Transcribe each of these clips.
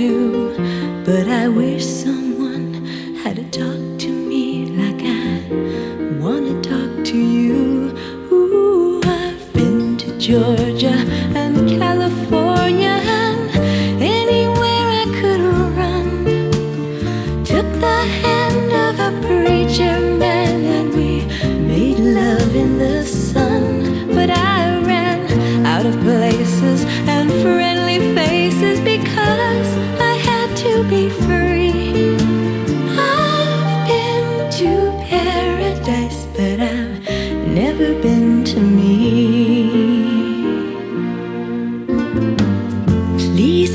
do, but I wish someone had to talk to me like I wanna talk to you. Ooh, I've been to Georgia and California and anywhere I could run. Took the hand of a preacher man and we made love in the sun. But I ran out of places and friendly faces because I had to be free. I've been to paradise, but I've never been to me. Please,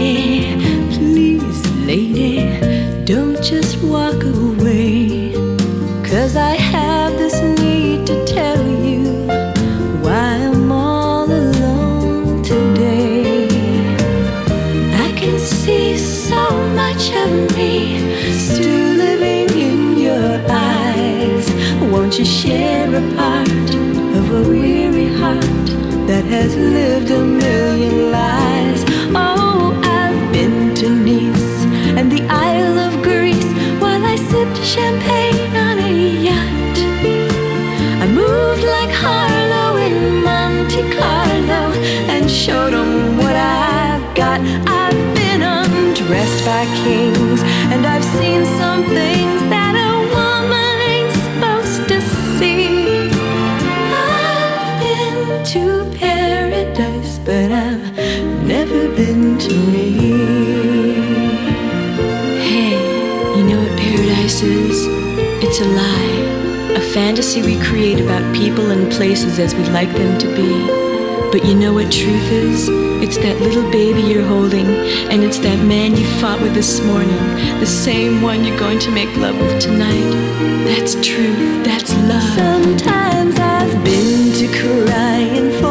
lady, don't just walk away, 'cause I have this need to tell you why I'm all alone today. I can see so much of me still living in your eyes. Won't you share a part of a weary heart that has lived a million lives? Oh, I've been to Nice and the Isle of Greece while I sipped champagne on a yacht. I moved like Harlow in Monte Carlo and showed them what I've got. I've been undressed by kings and I've seen some things that a woman ain't supposed to see. I've been to paradise, but I've never been to me. Hey, you know what paradise is? It's a lie, a fantasy we create about people and places as we'd like them to be. But you know what truth is? It's that little baby you're holding, and it's that man you fought with this morning, the same one you're going to make love with tonight. That's truth, that's love. Sometimes I've been to crying